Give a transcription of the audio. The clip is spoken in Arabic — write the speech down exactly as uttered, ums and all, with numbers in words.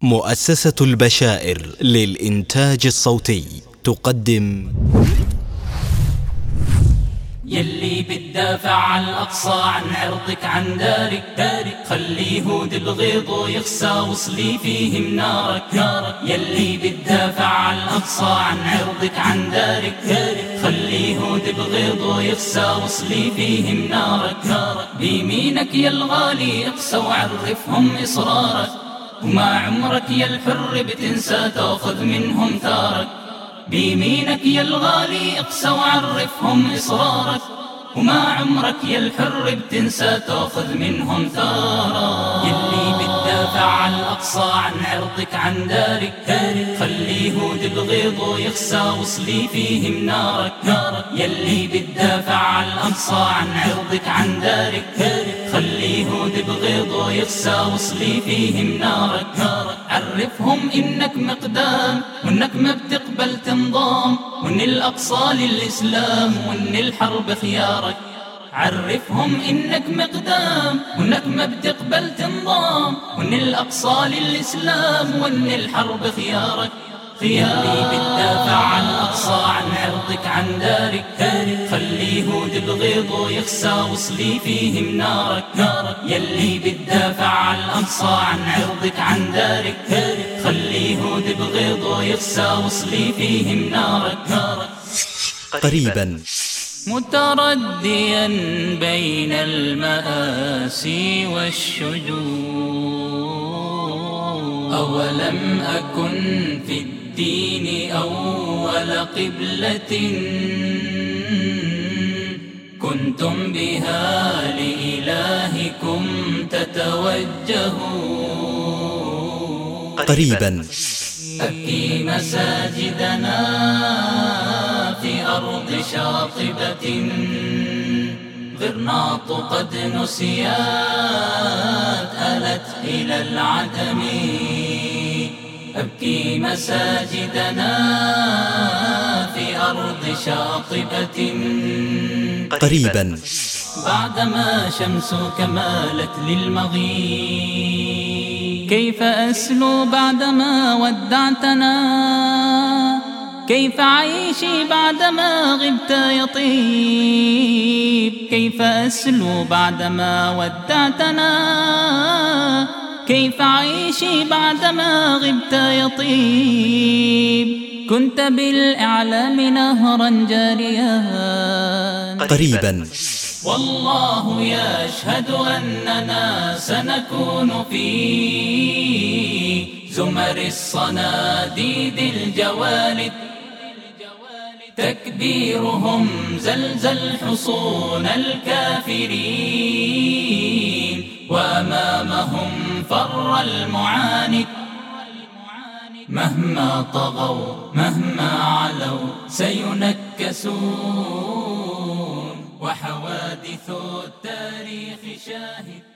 مؤسسة البشائر للإنتاج الصوتي تقدم يلي بتدافع عن الأقصى، عن عرضك، عن دارك دارك خلي يهود الغيظ يخسى وصلي فيهم نارك نارك. يلي بتدافع عن الأقصى، عن عرضك، عن دارك دارك خلي يهود الغيظ يخسى وصلي فيهم نارك نارك. بيمينك يا الغالي اقسى وعرفهم إصرارك، وما عمرك يا الحر بتنسى تاخذ منهم ثارك. بيمينك يا الغالي اقسى وعرفهم إصرارك، وما عمرك يا الحر بتنسى تاخذ منهم ثارك. يلي بتدافع عن الأقصى، عن عرضك، عن دارك دارك خلي يهود الغيظ يخسى وصلي فيهم نارك نارك. يلي بتدافع عن الأقصى، عن عرضك، عن دارك دارك خلي يهود الغيظ يخسى وصلي فيهم نارك نارك. عرفهم إنك مقدام، وإنك ما بتقبل تنضام، وإن الأقصى للإسلام، وإن الحرب خيارك. عرفهم إنك مقدام، وإنك ما بتقبل تنضام، وإن الأقصى للإسلام، وإن الحرب خيارك خياري. بتدافع عن الأقصى، عن عرضك، عن دارك دارك خلي يهود الغيظ يخسى وصلي فيهم نارك نارك. يلي بتدافع عن الأقصى، عن عرضك، عن دارك دارك خلي يهود الغيظ يخسى وصلي فيهم نارك نارك. قريبا مترديا بين المآسي والشجون، أولم أكن في الدين أول قبلة كنتم بها لإلهكم تتوجهون. قريبا أبكي مساجدنا في أرض شاطبة، غرناط قد نسيات آلت إلى العدم. أبكي مساجدنا في أرض شاطبة قريبا بعدما شمسك مالت للمغيب. كيف أسلو بعدما ودعتنا، كيف عيشي بعدما غبت يطيب. كيف أسلو بعدما ودعتنا، كيف عيشي بعدما غبت يطيب. كنت بالإعلام نهرا جاريا قريبا والله يشهد أننا سنكون في زمر الصناديد الجوالد. تكبيرهم زلزل حصون الكافرين، وأمامهم فر المعاند. مهما طغوا مهما علوا سينكسون، وحوادث التاريخ شاهد.